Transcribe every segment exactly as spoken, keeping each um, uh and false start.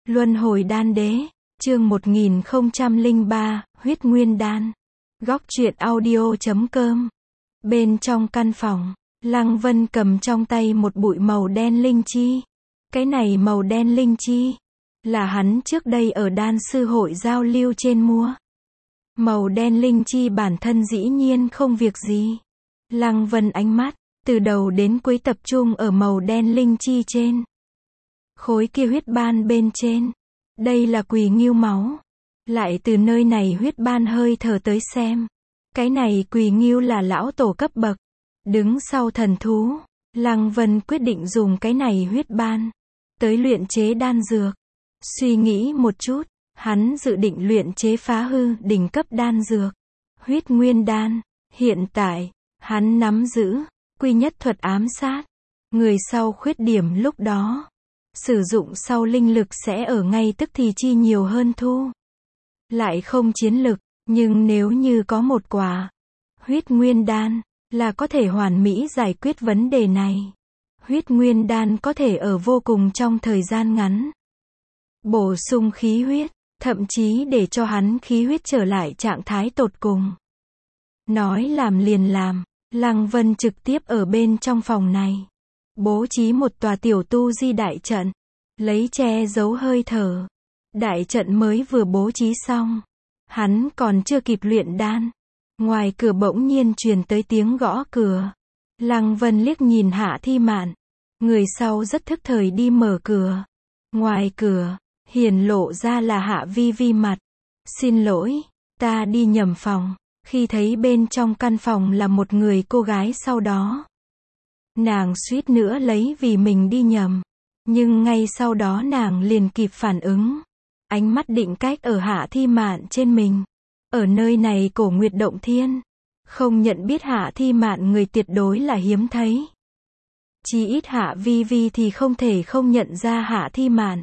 Luân hồi đan đế, chương một nghìn không trăm lẻ ba, huyết nguyên đan. Góc truyện audio chấm com. Bên trong căn phòng, Lăng Vân cầm trong tay một bụi màu đen linh chi. Cái này màu đen linh chi là hắn trước đây ở đan sư hội giao lưu trên mua. Màu đen linh chi bản thân dĩ nhiên không việc gì. Lăng Vân ánh mắt từ đầu đến cuối tập trung ở màu đen linh chi trên. Khối kia huyết ban bên trên, đây là quỳ ngưu máu. Lại từ nơi này huyết ban hơi thở tới xem, cái này quỳ ngưu là lão tổ cấp bậc, đứng sau thần thú. Lăng Vân quyết định dùng cái này huyết ban tới luyện chế đan dược. Suy nghĩ một chút, hắn dự định luyện chế phá hư đỉnh cấp đan dược, huyết nguyên đan. Hiện tại, hắn nắm giữ quy nhất thuật ám sát. Người sau khuyết điểm lúc đó sử dụng sau linh lực sẽ ở ngay tức thì chi nhiều hơn thu. Lại không chiến lực, nhưng nếu như có một quả huyết nguyên đan, là có thể hoàn mỹ giải quyết vấn đề này. Huyết nguyên đan có thể ở vô cùng trong thời gian ngắn bổ sung khí huyết, thậm chí để cho hắn khí huyết trở lại trạng thái tột cùng. Nói làm liền làm, Lăng Vân trực tiếp ở bên trong phòng này bố trí một tòa tiểu tu di đại trận, lấy che giấu hơi thở. Đại trận mới vừa bố trí xong, hắn còn chưa kịp luyện đan, ngoài cửa bỗng nhiên truyền tới tiếng gõ cửa. Lăng Vân liếc nhìn Hạ Thi Mạn, người sau rất thức thời đi mở cửa. Ngoài cửa hiển lộ ra là Hạ Vi Vi mặt. Xin lỗi, ta đi nhầm phòng. Khi thấy bên trong căn phòng là một người cô gái, sau đó nàng suýt nữa lấy vì mình đi nhầm, nhưng ngay sau đó nàng liền kịp phản ứng. Ánh mắt định cách ở Hạ Thi Mạn trên mình. Ở nơi này Cổ Nguyệt Động Thiên, không nhận biết Hạ Thi Mạn người tuyệt đối là hiếm thấy. Chỉ ít Hạ Vi Vi thì không thể không nhận ra Hạ Thi Mạn.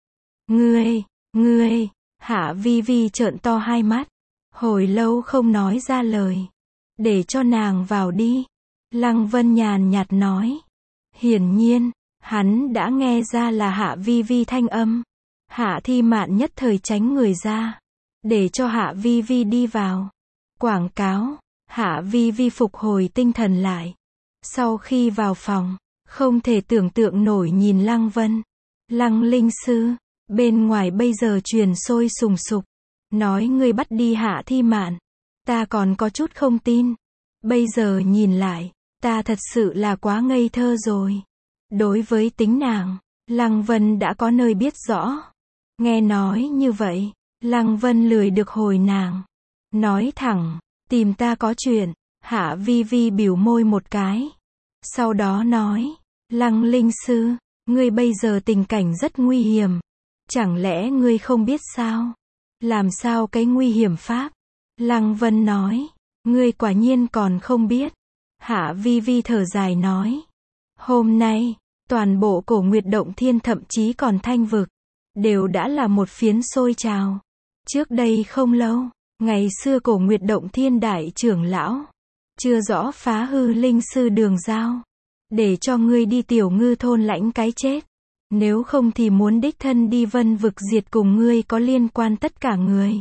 Ngươi, ngươi, Hạ Vi Vi trợn to hai mắt, hồi lâu không nói ra lời. Để cho nàng vào đi. Lăng Vân nhàn nhạt nói. Hiển nhiên, hắn đã nghe ra là Hạ Vi Vi thanh âm. Hạ Thi Mạn nhất thời tránh người ra, để cho Hạ Vi Vi đi vào. Quảng cáo. Hạ Vi Vi phục hồi tinh thần lại. Sau khi vào phòng, không thể tưởng tượng nổi nhìn Lăng Vân. Lăng linh sư, bên ngoài bây giờ truyền sôi sùng sục, nói ngươi bắt đi Hạ Thi Mạn. Ta còn có chút không tin. Bây giờ nhìn lại, ta thật sự là quá ngây thơ rồi. Đối với tính nàng, Lăng Vân đã có nơi biết rõ. Nghe nói như vậy, Lăng Vân lười được hồi nàng. Nói thẳng, tìm ta có chuyện. Hạ Vi Vi biểu môi một cái. Sau đó nói, Lăng linh sư, ngươi bây giờ tình cảnh rất nguy hiểm. Chẳng lẽ ngươi không biết sao? Làm sao cái nguy hiểm pháp? Lăng Vân nói, ngươi quả nhiên còn không biết. Hạ Vi Vi thở dài nói, hôm nay, toàn bộ Cổ Nguyệt Động Thiên thậm chí còn Thanh Vực, đều đã là một phiến sôi trào. Trước đây không lâu, ngày xưa Cổ Nguyệt Động Thiên đại trưởng lão, chưa rõ phá hư linh sư Đường Giao, để cho ngươi đi Tiểu Ngư thôn lãnh cái chết. Nếu không thì muốn đích thân đi Vân Vực diệt cùng ngươi có liên quan tất cả người.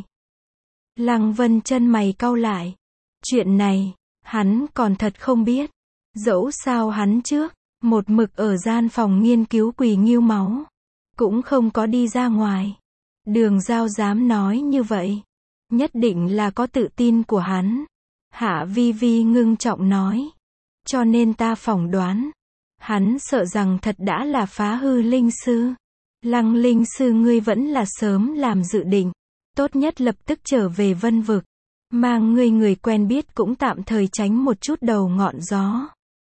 Lăng Vân chân mày cau lại. Chuyện này, hắn còn thật không biết. Dẫu sao hắn trước, một mực ở gian phòng nghiên cứu quỳ ngưu máu, cũng không có đi ra ngoài. Đường Giao dám nói như vậy, nhất định là có tự tin của hắn. Hạ Vi Vi ngưng trọng nói. Cho nên ta phỏng đoán, hắn sợ rằng thật đã là phá hư linh sư. Lăng linh sư, ngươi vẫn là sớm làm dự định. Tốt nhất lập tức trở về Vân Vực. Mang ngươi người quen biết cũng tạm thời tránh một chút đầu ngọn gió.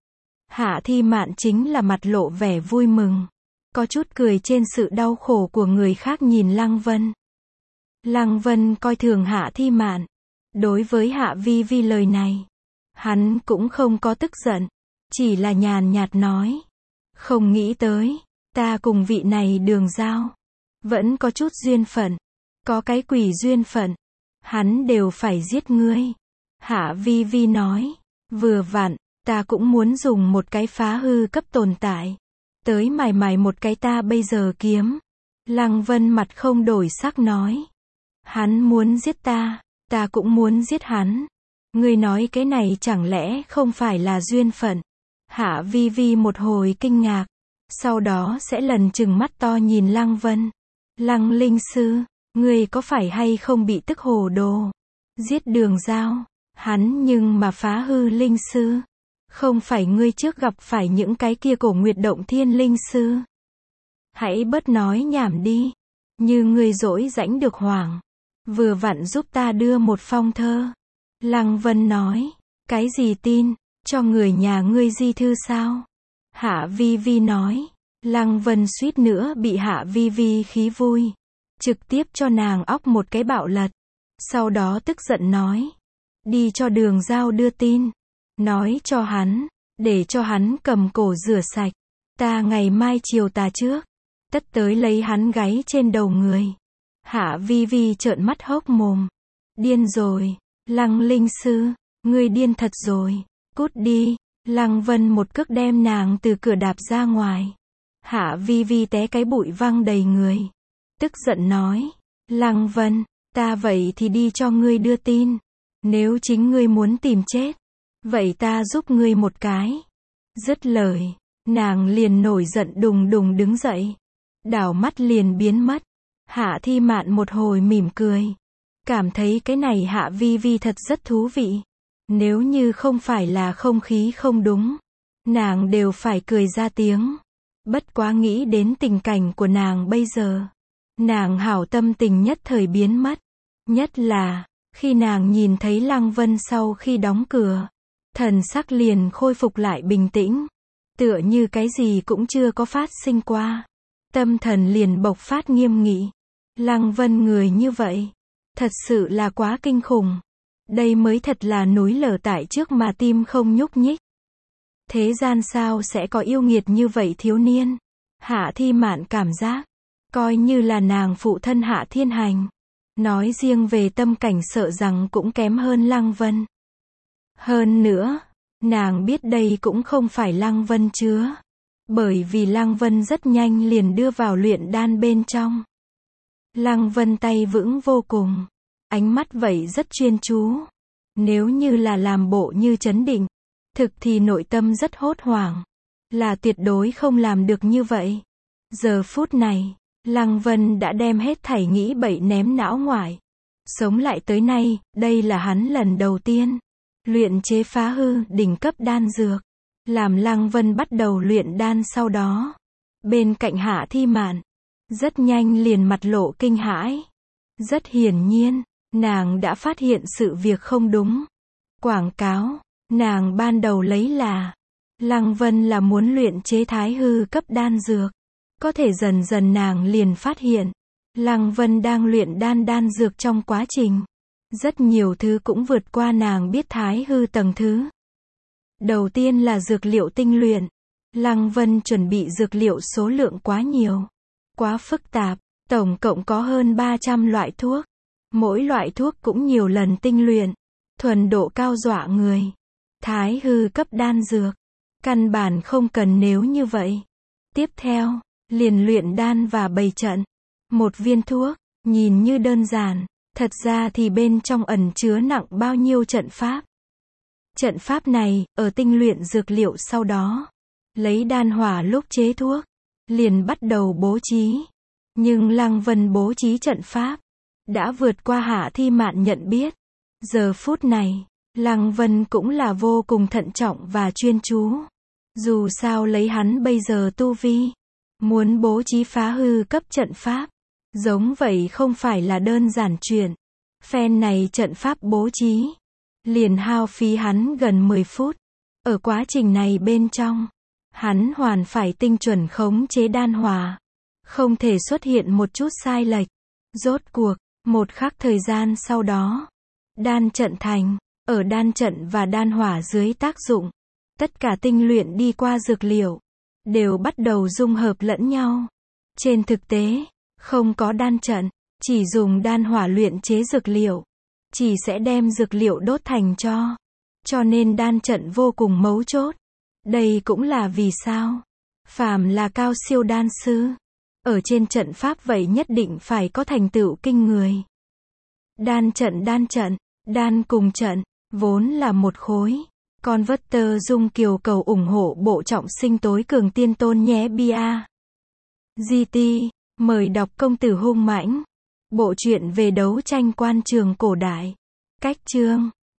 Hạ Thi Mạn chính là mặt lộ vẻ vui mừng, có chút cười trên sự đau khổ của người khác nhìn Lăng Vân. Lăng Vân coi thường Hạ Thi Mạn. Đối với Hạ Vi Vi lời này, hắn cũng không có tức giận, chỉ là nhàn nhạt nói. Không nghĩ tới, ta cùng vị này Đường Giao vẫn có chút duyên phận. Có cái quỷ duyên phận, hắn đều phải giết ngươi. Hạ Vi Vi nói, vừa vặn, ta cũng muốn dùng một cái phá hư cấp tồn tại tới mài mài một cái ta bây giờ kiếm. Lăng Vân mặt không đổi sắc nói. Hắn muốn giết ta, ta cũng muốn giết hắn. Ngươi nói cái này chẳng lẽ không phải là duyên phận? Hạ Vi Vi một hồi kinh ngạc, sau đó sẽ lần trừng mắt to nhìn Lăng Vân. Lăng linh sư, ngươi có phải hay không bị tức hồ đồ? Giết Đường Giao, hắn nhưng mà phá hư linh sư. Không phải ngươi trước gặp phải những cái kia Cổ Nguyệt Động Thiên linh sư. Hãy bớt nói nhảm đi. Như ngươi dỗi rãnh được hoảng. Vừa vặn giúp ta đưa một phong thơ. Lăng Vân nói. Cái gì tin? Cho người nhà ngươi di thư sao? Hạ Vi Vi nói. Lăng Vân suýt nữa bị Hạ Vi Vi khí vui. Trực tiếp cho nàng óc một cái bạo lật. Sau đó tức giận nói. Đi cho Đường Giao đưa tin. Nói cho hắn. Để cho hắn cầm cổ rửa sạch. Ta ngày mai chiều tà trước. Tất tới lấy hắn gáy trên đầu người. Hạ Vi Vi trợn mắt hốc mồm. Điên rồi. Lăng linh sư. Ngươi điên thật rồi. Cút đi. Lăng Vân một cước đem nàng từ cửa đạp ra ngoài. Hạ Vi Vi té cái bụi văng đầy người. Tức giận nói. Lăng Vân, ta vậy thì đi cho ngươi đưa tin. Nếu chính ngươi muốn tìm chết, vậy ta giúp ngươi một cái. Dứt lời, nàng liền nổi giận đùng đùng đứng dậy. Đảo mắt liền biến mất. Hạ Thi Mạn một hồi mỉm cười. Cảm thấy cái này Hạ Vi Vi thật rất thú vị. Nếu như không phải là không khí không đúng, nàng đều phải cười ra tiếng. Bất quá nghĩ đến tình cảnh của nàng bây giờ, nàng hảo tâm tình nhất thời biến mất. Nhất là, khi nàng nhìn thấy Lăng Vân sau khi đóng cửa, thần sắc liền khôi phục lại bình tĩnh. Tựa như cái gì cũng chưa có phát sinh qua. Tâm thần liền bộc phát nghiêm nghị. Lăng Vân người như vậy, thật sự là quá kinh khủng. Đây mới thật là núi lở tại trước mà tim không nhúc nhích. Thế gian sao sẽ có yêu nghiệt như vậy thiếu niên? Hạ Thi Mạn cảm giác, coi như là nàng phụ thân Hạ Thiên Hành. Nói riêng về tâm cảnh sợ rằng cũng kém hơn Lăng Vân. Hơn nữa, nàng biết đây cũng không phải Lăng Vân chứa. Bởi vì Lăng Vân rất nhanh liền đưa vào luyện đan bên trong. Lăng Vân tay vững vô cùng. Ánh mắt vậy rất chuyên chú. Nếu như là làm bộ như trấn định, thực thì nội tâm rất hốt hoảng. Là tuyệt đối không làm được như vậy. Giờ phút này, Lăng Vân đã đem hết thảy nghĩ bậy ném não ngoài. Sống lại tới nay, đây là hắn lần đầu tiên luyện chế phá hư đỉnh cấp đan dược. Làm Lăng Vân bắt đầu luyện đan sau đó. Bên cạnh Hạ Thi Mạn, rất nhanh liền mặt lộ kinh hãi. Rất hiển nhiên, nàng đã phát hiện sự việc không đúng. Quảng cáo, nàng ban đầu lấy là Lăng Vân là muốn luyện chế thái hư cấp đan dược. Có thể dần dần nàng liền phát hiện, Lăng Vân đang luyện đan đan dược trong quá trình. Rất nhiều thứ cũng vượt qua nàng biết thái hư tầng thứ. Đầu tiên là dược liệu tinh luyện. Lăng Vân chuẩn bị dược liệu số lượng quá nhiều, quá phức tạp, tổng cộng có hơn ba trăm loại thuốc. Mỗi loại thuốc cũng nhiều lần tinh luyện, thuần độ cao dọa người. Thái hư cấp đan dược, căn bản không cần nếu như vậy. Tiếp theo, liền luyện đan và bày trận. Một viên thuốc, nhìn như đơn giản, thật ra thì bên trong ẩn chứa nặng bao nhiêu trận pháp. Trận pháp này, ở tinh luyện dược liệu sau đó, lấy đan hỏa lúc chế thuốc, liền bắt đầu bố trí. Nhưng Lăng Vân bố trí trận pháp, đã vượt qua Hạ Thi Mạn nhận biết. Giờ phút này, Lăng Vân cũng là vô cùng thận trọng và chuyên chú. Dù sao lấy hắn bây giờ tu vi, muốn bố trí phá hư cấp trận pháp, giống vậy không phải là đơn giản chuyện. Phen này trận pháp bố trí, liền hao phí hắn gần mười phút. Ở quá trình này bên trong, hắn hoàn phải tinh chuẩn khống chế đan hỏa. Không thể xuất hiện một chút sai lệch. Rốt cuộc, một khắc thời gian sau đó, đan trận thành. Ở đan trận và đan hỏa dưới tác dụng, tất cả tinh luyện đi qua dược liệu, đều bắt đầu dung hợp lẫn nhau. Trên thực tế, không có đan trận, chỉ dùng đan hỏa luyện chế dược liệu, chỉ sẽ đem dược liệu đốt thành tro. Cho nên đan trận vô cùng mấu chốt. Đây cũng là vì sao, phàm là cao siêu đan sư, Ở trên trận pháp vậy nhất định phải có thành tựu kinh người. Đan trận đan trận, đan cùng trận, vốn là một khối. Converter Dung Kiều cầu ủng hộ bộ trọng sinh tối cường tiên tôn nhé bia. giê tê, mời đọc Công tử hung mãnh. Bộ truyện về đấu tranh quan trường cổ đại. Cách chương